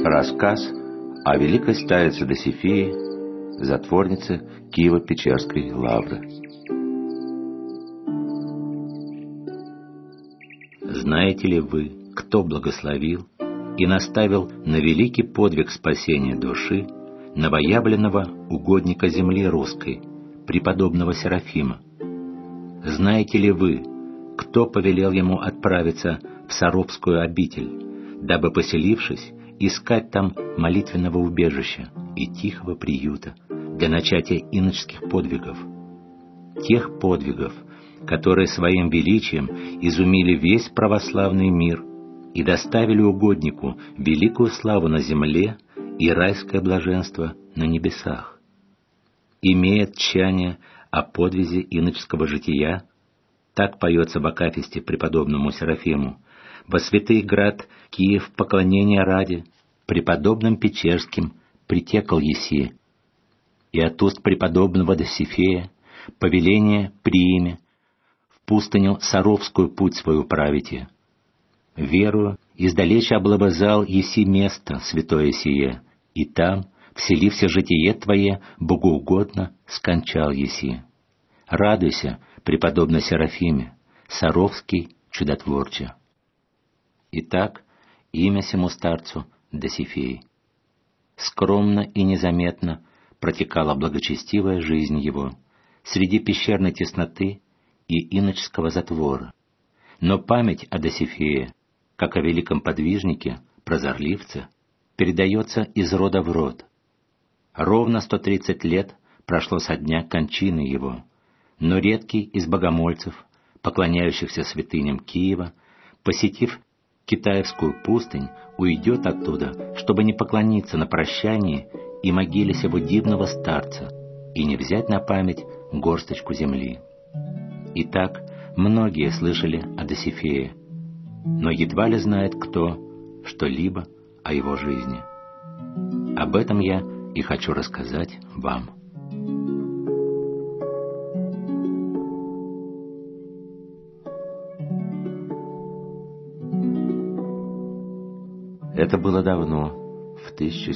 Рассказ о великой старице Досифее, затворнице Киево-Печерской лавры. Знаете ли вы, кто благословил и наставил на великий подвиг спасения души новоявленного угодника земли русской, преподобного Серафима? Знаете ли вы, кто повелел ему отправиться в Саровскую обитель, дабы, поселившись, искать там молитвенного убежища и тихого приюта для начатия иноческих подвигов? Тех подвигов, которые своим величием изумили весь православный мир и доставили угоднику великую славу на земле и райское блаженство на небесах. Имея тчание о подвизе иноческого жития, так поется в акафисте преподобному Серафиму: «Во святый град Киев поклонения ради преподобным Печерским притекал еси, и от уст преподобного Досифея повеление прииме в пустыню Саровскую путь свою правите. Верую, издалече облобызал еси место святое сие, и там, вселився житие твое, богоугодно скончал еси. Радуйся, преподобный Серафиме, Саровский чудотворче». Итак, имя сему старцу Досифей. Скромно и незаметно протекала благочестивая жизнь его среди пещерной тесноты и иноческого затвора. Но память о Досифее, как о великом подвижнике, прозорливце, передается из рода в род. Ровно 130 лет прошло со дня кончины его, но редкий из богомольцев, поклоняющихся святыням Киева, посетив Китаевскую пустынь, уйдет оттуда, чтобы не поклониться на прощание и могиле сего дивного старца и не взять на память горсточку земли. Итак, многие слышали о Досифее, но едва ли знает кто что-либо о его жизни. Об этом я и хочу рассказать вам. Это было давно, в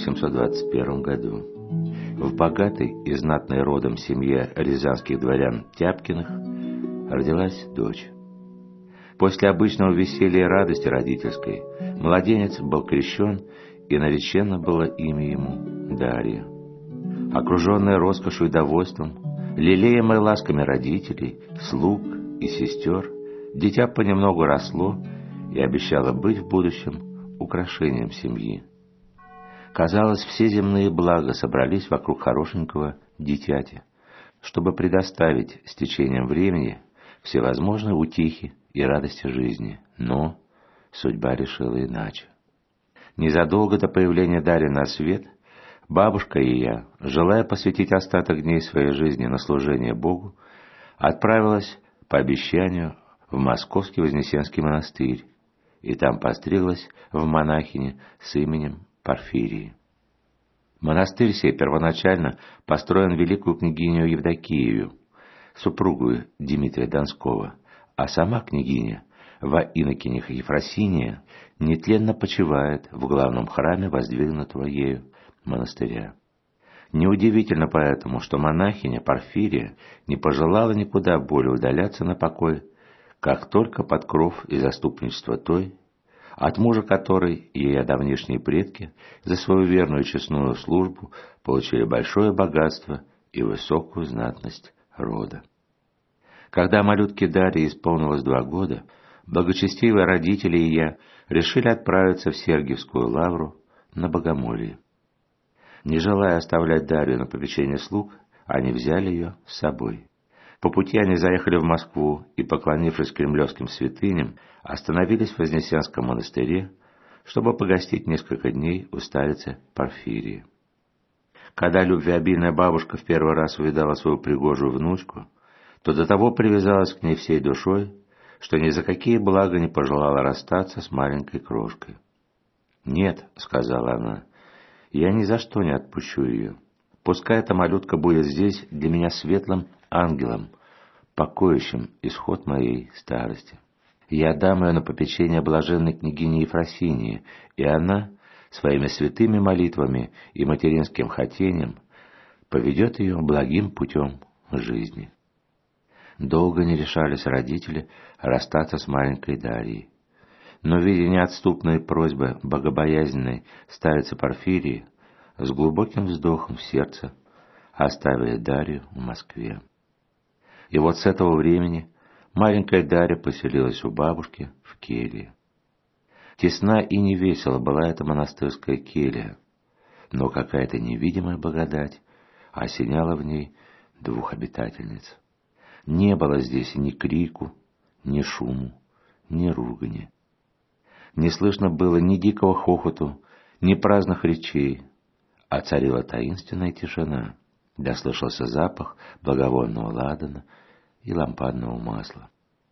1721 году. В богатой и знатной родом семье рязанских дворян Тяпкиных родилась дочь. После обычного веселья и радости родительской младенец был крещен, и наречено было имя ему Дарья. Окруженная роскошью и довольством, лелеемая ласками родителей, слуг и сестер, дитя понемногу росло и обещало быть в будущем украшением семьи. Казалось, все земные блага собрались вокруг хорошенького дитяти, чтобы предоставить с течением времени всевозможные утехи и радости жизни. Но судьба решила иначе. Незадолго до появления Дарьи на свет, бабушка и я, желая посвятить остаток дней своей жизни на служение Богу, отправилась по обещанию в Московский Вознесенский монастырь, и там постриглась в монахини с именем Порфирии. Монастырь сей первоначально построен великую княгиню Евдокиеву, супругу Дмитрия Донского, а сама княгиня во инокинях Ефросиния нетленно почивает в главном храме воздвигнутого ею монастыря. Неудивительно поэтому, что монахиня Порфирия не пожелала никуда более удаляться на покой, как только под кров и заступничество той, от мужа которой ее давнишние предки за свою верную и честную службу получили большое богатство и высокую знатность рода. Когда малютке Дарье исполнилось 2 года, благочестивые родители и я решили отправиться в Сергиевскую лавру на богомолье. Не желая оставлять Дарью на попечение слуг, они взяли ее с собой. По пути они заехали в Москву и, поклонившись кремлевским святыням, остановились в Вознесенском монастыре, чтобы погостить несколько дней у старицы Порфирии. Когда любвеобильная бабушка в первый раз увидала свою пригожую внучку, то до того привязалась к ней всей душой, что ни за какие блага не пожелала расстаться с маленькой крошкой. «Нет», — сказала она, — «я ни за что не отпущу ее. Пускай эта малютка будет здесь для меня светлым ангелом, покоящим исход моей старости. Я дам ее на попечение блаженной княгини Ефросинии, и она своими святыми молитвами и материнским хотением поведет ее благим путем жизни. Долго не решались родители расстаться с маленькой Дарьей. Но, видя неотступные просьбы богобоязненной старицы Порфирии, с глубоким вздохом в сердце оставили Дарью в Москве. И вот с этого времени маленькая Дарья поселилась у бабушки в келье. Тесна и невесела была эта монастырская келья, но какая-то невидимая благодать осеняла в ней двух обитательниц. Не было здесь ни крику, ни шуму, ни ругани. Не слышно было ни дикого хохоту, ни праздных речей, а царила таинственная тишина, да слышался запах благовонного ладана и лампадного масла.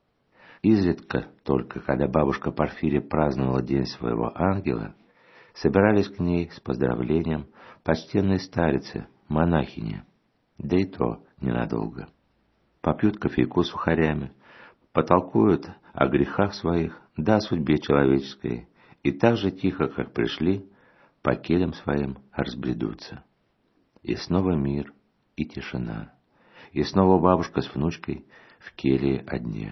Изредка только, когда бабушка Порфирия праздновала день своего ангела, собирались к ней с поздравлением почтенные старицы, монахини, да и то ненадолго. Попьют кофейку с сухарями, потолкуют о грехах своих, да о судьбе человеческой, и так же тихо, как пришли, по келям своим разбредутся. И снова мир и тишина, и снова бабушка с внучкой в келье одни.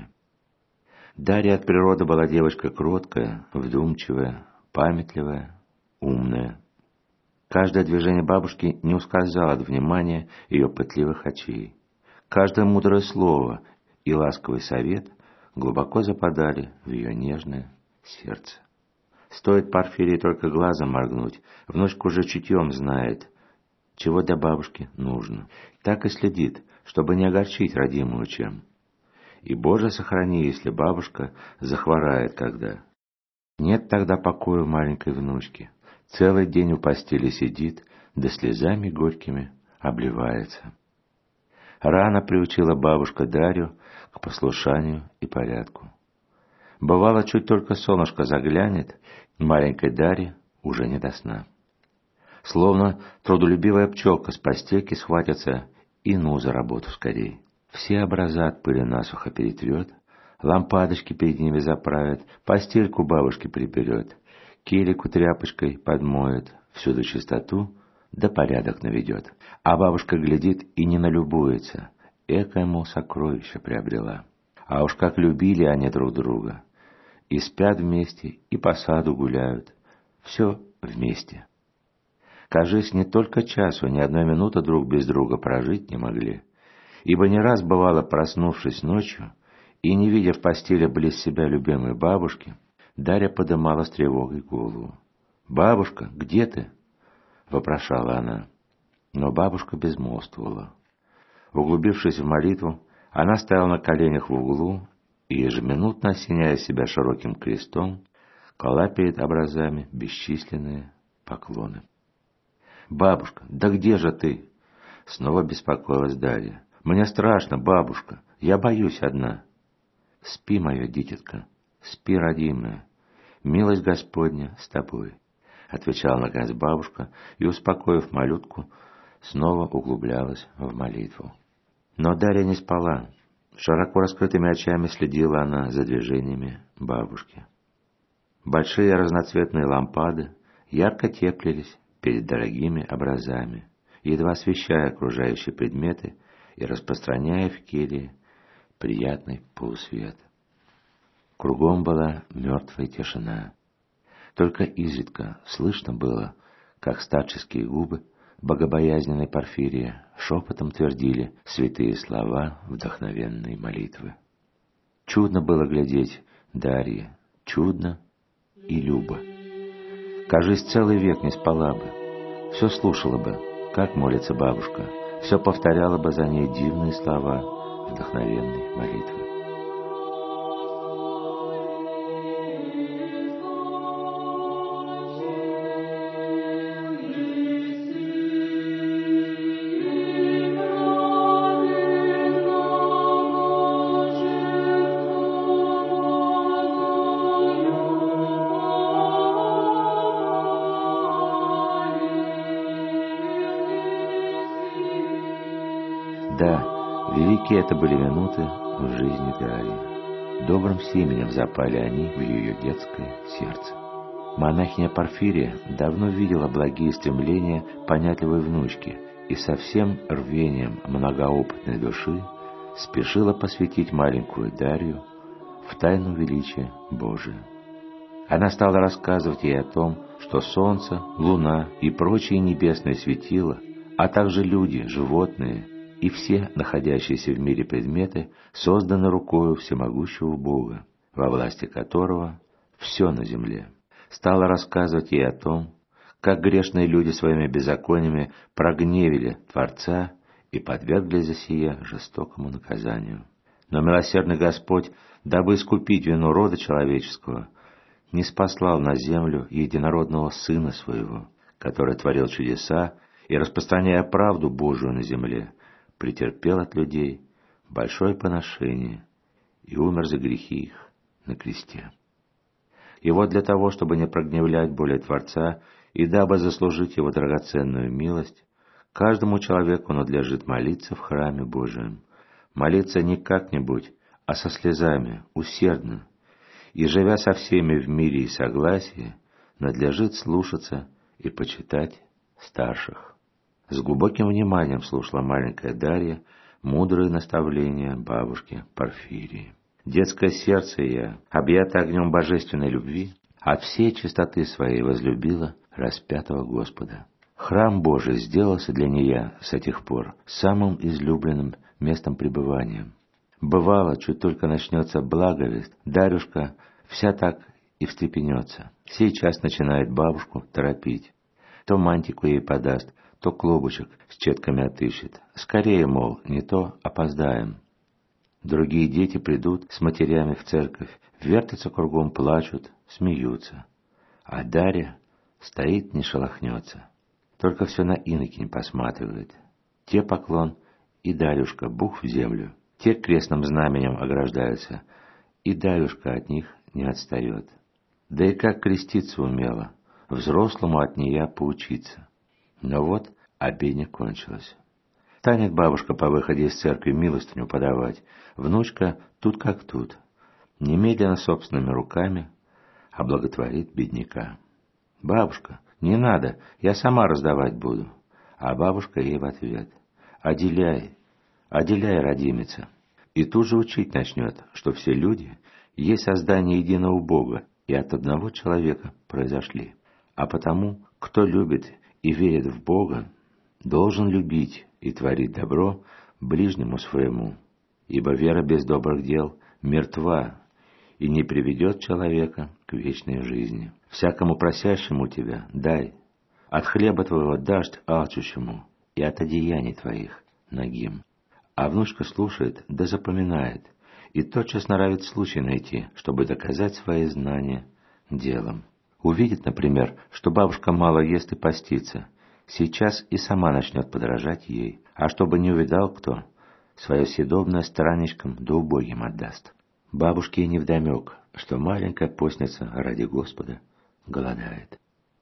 Дарья от природы была девочка кроткая, вдумчивая, памятливая, умная. Каждое движение бабушки не ускользало от внимания ее пытливых очей. Каждое мудрое слово и ласковый совет глубоко западали в ее нежное сердце. Стоит Порфирии только глазом моргнуть, внучка уже чутьем знает, чего для бабушки нужно. Так и следит, чтобы не огорчить родимую чем. И, Боже, сохрани, если бабушка захворает когда. Нет тогда покоя маленькой внучки. Целый день у постели сидит, да слезами горькими обливается. Рано приучила бабушка Дарью к послушанию и порядку. Бывало, чуть только солнышко заглянет, маленькой Дарье уже не до сна. Словно трудолюбивая пчелка с постельки схватится и ну за работу скорей. Все образа от пыли насухо перетрет, лампадочки перед ними заправит, постельку бабушки приберет, килику тряпочкой подмоет, всюду чистоту да порядок наведет. А бабушка глядит и не налюбуется, экое, мол, сокровище приобрела. А уж как любили они друг друга. И спят вместе, и по саду гуляют. Все вместе. Кажись, не только часу, ни одной минуты друг без друга прожить не могли. Ибо не раз бывало, проснувшись ночью и не видя в постели близ себя любимой бабушки, Дарья подымала с тревогой голову. «Бабушка, где ты?» — вопрошала она. Но бабушка безмолвствовала. Углубившись в молитву, она стояла на коленях в углу и, ежеминутно осеняя себя широким крестом, клала перед образами бесчисленные поклоны. «Бабушка, да где же ты?» — снова беспокоилась Дарья. «Мне страшно, бабушка, я боюсь одна». «Спи, мое дитятко, спи, родимая, милость Господня с тобой», — отвечала наконец бабушка и, успокоив малютку, снова углублялась в молитву. Но Дарья не спала. Широко раскрытыми очами следила она за движениями бабушки. Большие разноцветные лампады ярко теплились перед дорогими образами, едва освещая окружающие предметы и распространяя в келье приятный полусвет. Кругом была мертвая тишина. Только изредка слышно было, как старческие губы богобоязненной Порфирии шепотом твердили святые слова вдохновенной молитвы. Чудно было глядеть Дарье, чудно и любо. Кажись, целый век не спала бы, все слушала бы, как молится бабушка, все повторяла бы за ней дивные слова вдохновенной молитвы. Да, великие это были минуты в жизни Дарьи. Добрым семенем запали они в ее детское сердце. Монахиня Порфирия давно видела благие стремления понятливой внучки и со всем рвением многоопытной души спешила посвятить маленькую Дарью в тайну величия Божия. Она стала рассказывать ей о том, что солнце, луна и прочие небесные светила, а также люди, животные и все находящиеся в мире предметы созданы рукою всемогущего Бога, во власти которого все на земле. Стала рассказывать ей о том, как грешные люди своими беззакониями прогневили Творца и подвергли за сие жестокому наказанию. Но милосердный Господь, дабы искупить вину рода человеческого, не спаслал на землю единородного Сына Своего, который творил чудеса и, распространяя правду Божию на земле, претерпел от людей большое поношение и умер за грехи их на кресте. И вот для того, чтобы не прогневлять более Творца и дабы заслужить Его драгоценную милость, каждому человеку надлежит молиться в храме Божием, молиться не как-нибудь, а со слезами, усердно, и, живя со всеми в мире и согласии, надлежит слушаться и почитать старших. С глубоким вниманием слушала маленькая Дарья мудрые наставления бабушки Порфирии. Детское сердце ее, объято огнем божественной любви, от всей чистоты своей возлюбила распятого Господа. Храм Божий сделался для нее с тех пор самым излюбленным местом пребывания. Бывало, чуть только начнется благовест, Дарюшка вся так и встрепенется. Сейчас начинает бабушку торопить. То мантику ей подаст, то клобучек с четками отыщет. Скорее, мол, не то опоздаем. Другие дети придут с матерями в церковь, вертятся кругом, плачут, смеются. А Дарья стоит, не шелохнется. Только все на инокинь посматривает. Те поклон, и Дарюшка бух в землю. Те крестным знаменем ограждаются, и Дарюшка от них не отстает. Да и как креститься умела, взрослому от нее поучиться. Но вот обедня кончилась. Станет бабушка по выходе из церкви милостыню подавать, внучка тут как тут, немедленно собственными руками облаготворит бедняка. «Бабушка, не надо, я сама раздавать буду». А бабушка ей в ответ: «Отделяй, отделяй, родимица». И тут же учить начнет, что все люди есть создание единого Бога и от одного человека произошли. А потому, кто любит и верит в Бога, должен любить и творить добро ближнему своему, ибо вера без добрых дел мертва и не приведет человека к вечной жизни. Всякому просящему тебя дай, от хлеба твоего дашь алчущему, и от одеяний твоих нагим. А внучка слушает да запоминает, и тотчас норовит случай найти, чтобы доказать свои знания делом. Увидит, например, что бабушка мало ест и постится, сейчас и сама начнет подражать ей, а чтобы не увидал кто, свое съедобное странничкам да убогим отдаст. Бабушке и невдомек, что маленькая постница ради Господа голодает.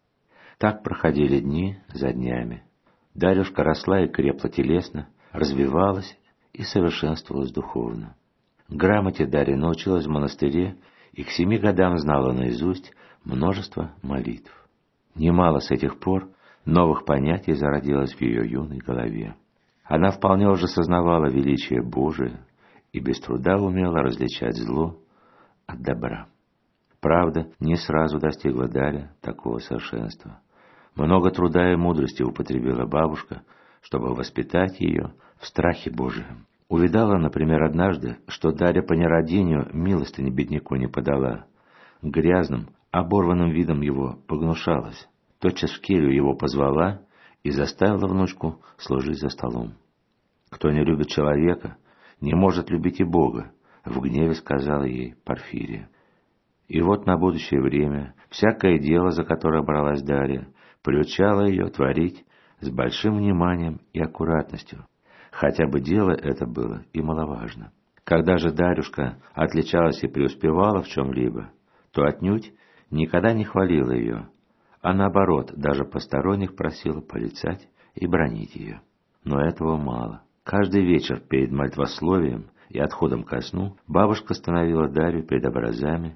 Так проходили дни за днями. Дарюшка росла и крепла телесно, развивалась и совершенствовалась духовно. Грамоте Дарья научилась в монастыре и к 7 годам знала наизусть множество молитв. Немало с этих пор новых понятий зародилось в ее юной голове. Она вполне уже сознавала величие Божие и без труда умела различать зло от добра. Правда, не сразу достигла Дарья такого совершенства. Много труда и мудрости употребила бабушка, чтобы воспитать ее в страхе Божием. Увидала, например, однажды, что Дарья по нерадению милостыни бедняку не подала. Грязным, оборванным видом его погнушалась. Тотчас в келью его позвала и заставила внучку служить за столом. «Кто не любит человека, не может любить и Бога», — в гневе сказала ей Порфирия. И вот на будущее время всякое дело, за которое бралась Дарья, приучало ее творить с большим вниманием и аккуратностью, хотя бы дело это было и маловажно. Когда же Дарюшка отличалась и преуспевала в чем-либо, то отнюдь никогда не хвалила ее, а наоборот, даже посторонних просила порицать и бранить ее. Но этого мало. Каждый вечер перед молитвословием и отходом ко сну бабушка становила Дарью перед образами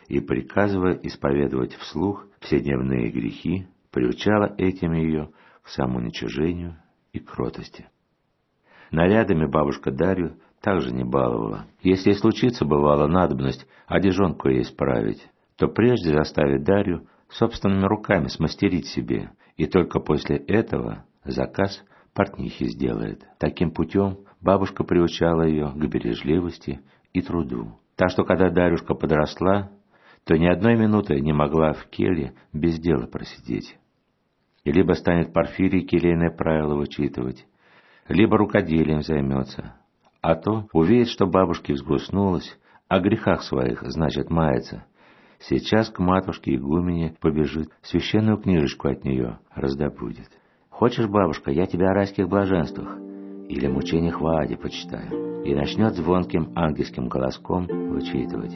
и, приказывая исповедовать вслух все дневные грехи, приучала этим ее к самоуничижению и кротости. Нарядами бабушка Дарью также не баловала. Если и случится бывала надобность одежонку ей исправить, то прежде заставит Дарью собственными руками смастерить себе, и только после этого заказ портнихи сделает. Таким путем бабушка приучала ее к бережливости и труду. Так что, когда Дарюшка подросла, то ни одной минуты не могла в келье без дела просидеть. И либо станет Порфирий келейное правило вычитывать, либо рукоделием займется, а то увидит, что бабушке взгрустнулась, о грехах своих, значит, мается. Сейчас к матушке игумене побежит, священную книжечку от нее раздобудет. «Хочешь, бабушка, я тебе о райских блаженствах или мучениях в аде почитаю?» И начнет звонким ангельским голоском вычитывать.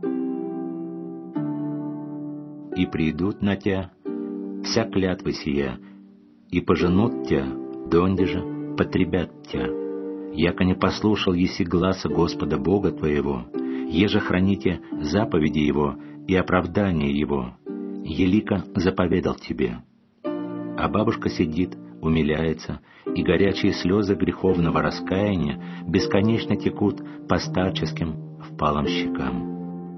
«И придут на тя вся клятва сия, и поженут тя, донде же потребят тя, яко не послушал еси гласа Господа Бога твоего, еже храните заповеди Его и оправдание Его, елико заповедал тебе». А бабушка сидит, умиляется, и горячие слезы греховного раскаяния бесконечно текут по старческим впалым щекам.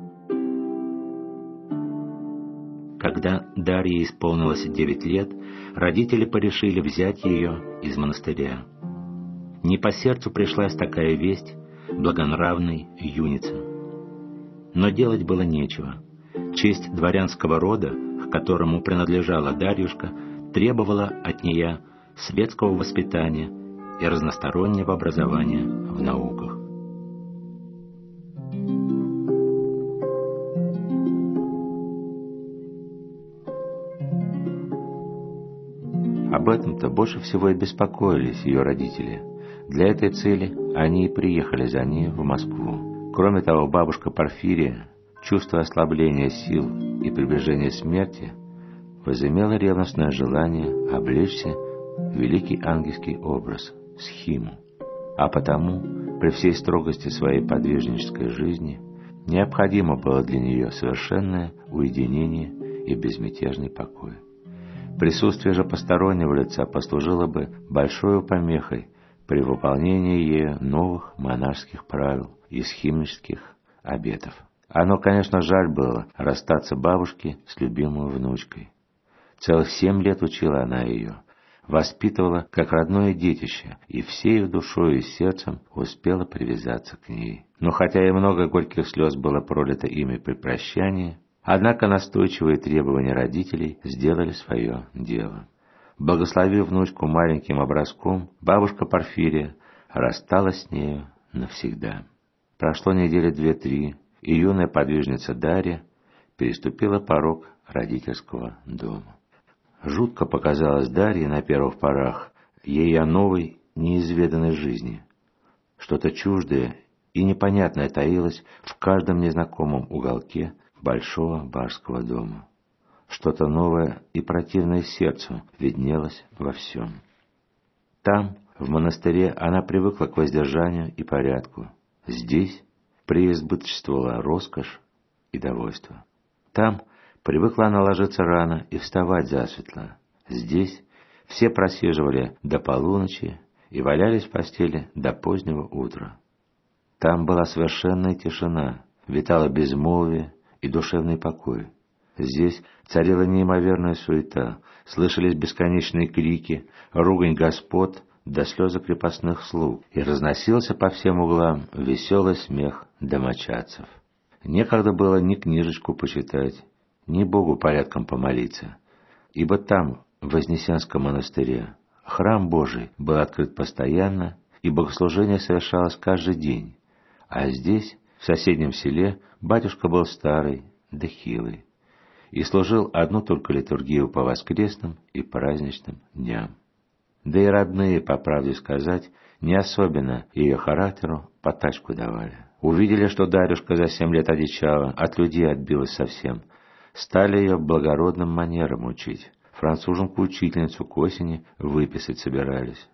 Когда Дарье исполнилось 9 лет, родители порешили взять ее из монастыря. Не по сердцу пришлась такая весть благонравной юнице. Но делать было нечего. Честь дворянского рода, к которому принадлежала Дарьюшка, требовала от нее светского воспитания и разностороннего образования в науках. Об этом-то больше всего и беспокоились ее родители. Для этой цели они и приехали за ней в Москву. Кроме того, бабушка Порфирия, чувствуя ослабление сил и приближение смерти, возымела ревностное желание облечься в великий ангельский образ, схиму. А потому, при всей строгости своей подвижнической жизни, необходимо было для нее совершенное уединение и безмятежный покой. Присутствие же постороннего лица послужило бы большой помехой при выполнении ею новых монашеских правил и схимнических обетов. Оно, конечно, жаль было расстаться бабушке с любимой внучкой. Целых 7 лет учила она ее, воспитывала как родное детище, и всею душой и сердцем успела привязаться к ней. Но хотя и много горьких слез было пролито ими при прощании, однако настойчивые требования родителей сделали свое дело. Благословив внучку маленьким образком, бабушка Порфирия рассталась с нею навсегда. Прошло недели 2-3, и юная подвижница Дарья переступила порог родительского дома. Жутко показалось Дарье на первых порах ей о новой, неизведанной жизни. Что-то чуждое и непонятное таилось в каждом незнакомом уголке большого барского дома. Что-то новое и противное сердцу виднелось во всем. Там, в монастыре, она привыкла к воздержанию и порядку. Здесь преизбыточествовала роскошь и довольство. Там привыкла она ложиться рано и вставать засветло. Здесь все просиживали до полуночи и валялись в постели до позднего утра. Там была совершенная тишина, витало безмолвие и душевный покой. Здесь царила неимоверная суета, слышались бесконечные крики, ругань господ до слезы крепостных слуг, и разносился по всем углам веселый смех домочадцев. Некогда было ни книжечку почитать, ни Богу порядком помолиться, ибо там, в Вознесенском монастыре, храм Божий был открыт постоянно, и богослужение совершалось каждый день, а здесь, в соседнем селе, батюшка был старый да хилый и служил одну только литургию по воскресным и праздничным дням. Да и родные, по правде сказать, не особенно ее характеру потачку давали. Увидели, что Дарюшка за 7 лет одичала, от людей отбилась совсем, стали ее благородным манерам учить. Француженку-учительницу к осени выписать собирались.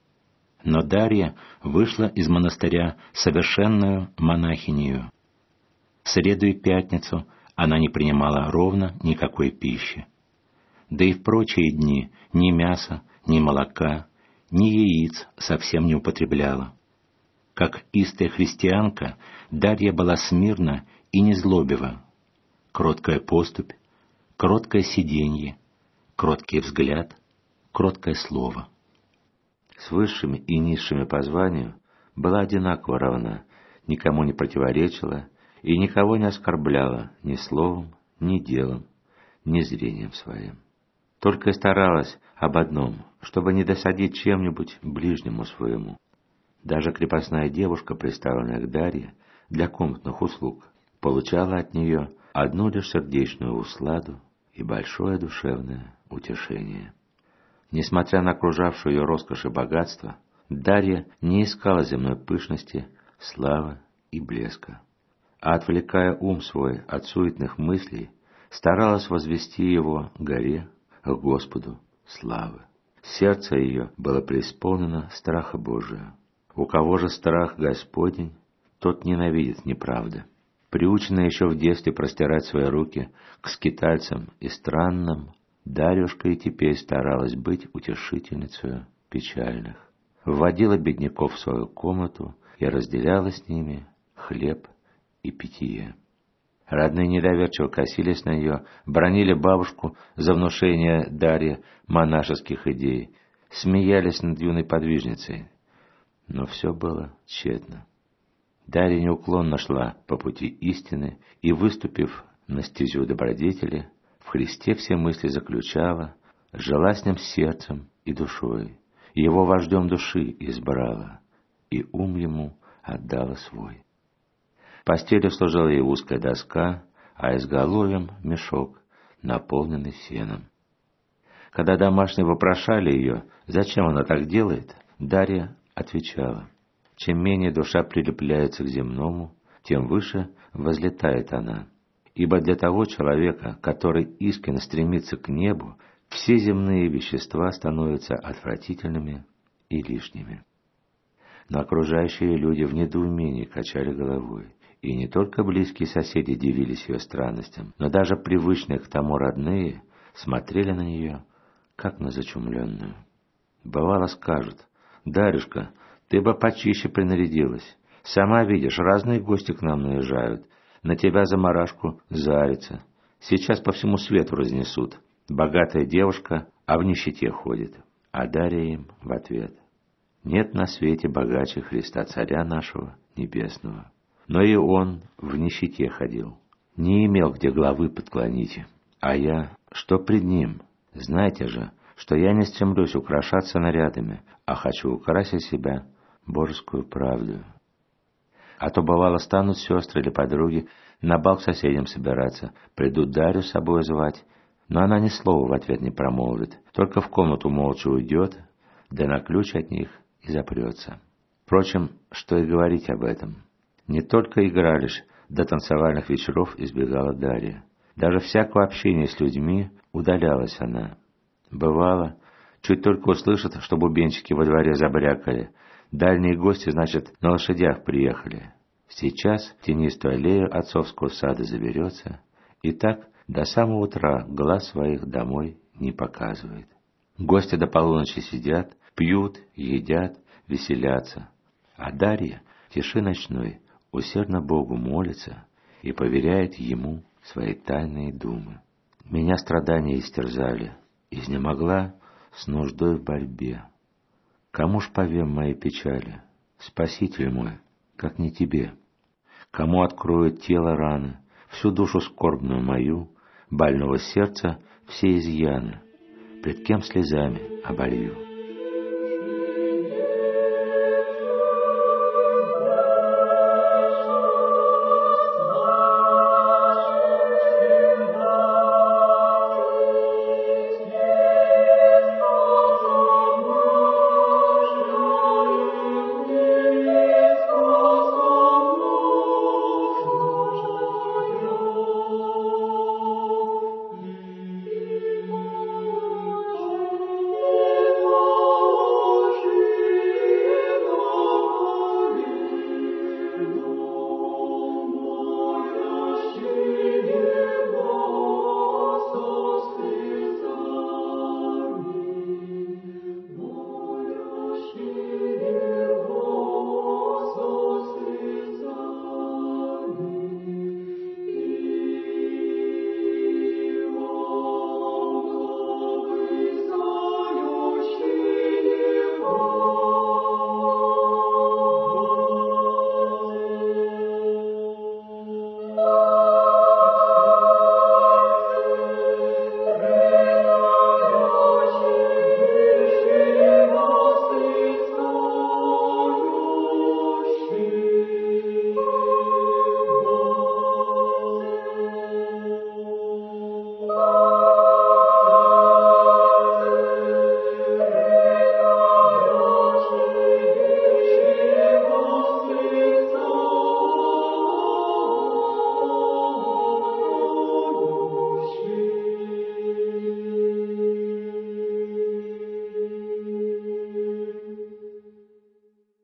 Но Дарья вышла из монастыря совершенную монахинею. В среду и пятницу она не принимала ровно никакой пищи. Да и в прочие дни ни мяса, ни молока, ни яиц совсем не употребляла. Как истая христианка, Дарья была смирна и незлобива. Кроткая поступь, кроткое сиденье, кроткий взгляд, кроткое слово. С высшими и низшими по званию была одинаково равна, никому не противоречила и никого не оскорбляла ни словом, ни делом, ни зрением своим. Только и старалась об одном, чтобы не досадить чем-нибудь ближнему своему. Даже крепостная девушка, приставленная к Дарье для комнатных услуг, получала от нее одну лишь сердечную усладу и большое душевное утешение. Несмотря на окружавшую ее роскошь и богатство, Дарья не искала земной пышности, славы и блеска, а, отвлекая ум свой от суетных мыслей, старалась возвести его к горе, к Господу славы. Сердце ее было преисполнено страха Божия. У кого же страх Господень, тот ненавидит неправды. Приученная еще в детстве простирать свои руки к скитальцам и странным, Дарюшка и теперь старалась быть утешительницей печальных. Вводила бедняков в свою комнату и разделяла с ними хлеб и питье. Родные недоверчиво косились на нее, бранили бабушку за внушение Дарье монашеских идей, смеялись над юной подвижницей. Но все было тщетно. Дарья неуклонно шла по пути истины и, выступив на стезю добродетели, в Христе все мысли заключала, жила с ним сердцем и душой, его вождем души избрала, и ум ему отдала свой. Постелью служила ей узкая доска, а изголовьем мешок, наполненный сеном. Когда домашние вопрошали ее, зачем она так делает, Дарья отвечала: чем менее душа прилепляется к земному, тем выше возлетает она. Ибо для того человека, который искренне стремится к небу, все земные вещества становятся отвратительными и лишними. Но окружающие люди в недоумении качали головой, и не только близкие соседи дивились ее странностям, но даже привычные к тому родные смотрели на нее, как на зачумленную. Бывало скажут: «Дарюшка, ты бы почище принарядилась. Сама видишь, разные гости к нам наезжают. На тебя замарашку зарится. Сейчас по всему свету разнесут. Богатая девушка, а в нищете ходит». А Дарья им в ответ: «Нет на свете богаче Христа Царя нашего Небесного. Но и Он в нищете ходил. Не имел где главы подклонить. А я, что пред Ним? Знаете же, что я не стремлюсь украшаться нарядами, а хочу украсить себя божескую правду. А то, бывало, станут сестры или подруги на бал к соседям собираться, придут Дарью с собой звать, но она ни слова в ответ не промолвит, только в комнату молча уйдет, да на ключ от них и запрется. Впрочем, что и говорить об этом. Не только игралищ до танцевальных вечеров избегала Дарья. Даже всякого общения с людьми удалялась она. Бывало, чуть только услышат, что бубенчики во дворе забрякали, дальние гости, значит, на лошадях приехали. Сейчас в тенистую аллею отцовского сада заберется, и так до самого утра глаз своих домой не показывает. Гости до полуночи сидят, пьют, едят, веселятся. А Дарья в тиши ночной усердно Богу молится и поверяет Ему свои тайные думы. Меня страдания истерзали, изнемогла с нуждой в борьбе. Кому ж повем мои печали, Спаситель мой, как не тебе? Кому откроет тело раны, всю душу скорбную мою, больного сердца все изъяны, пред кем слезами оболью?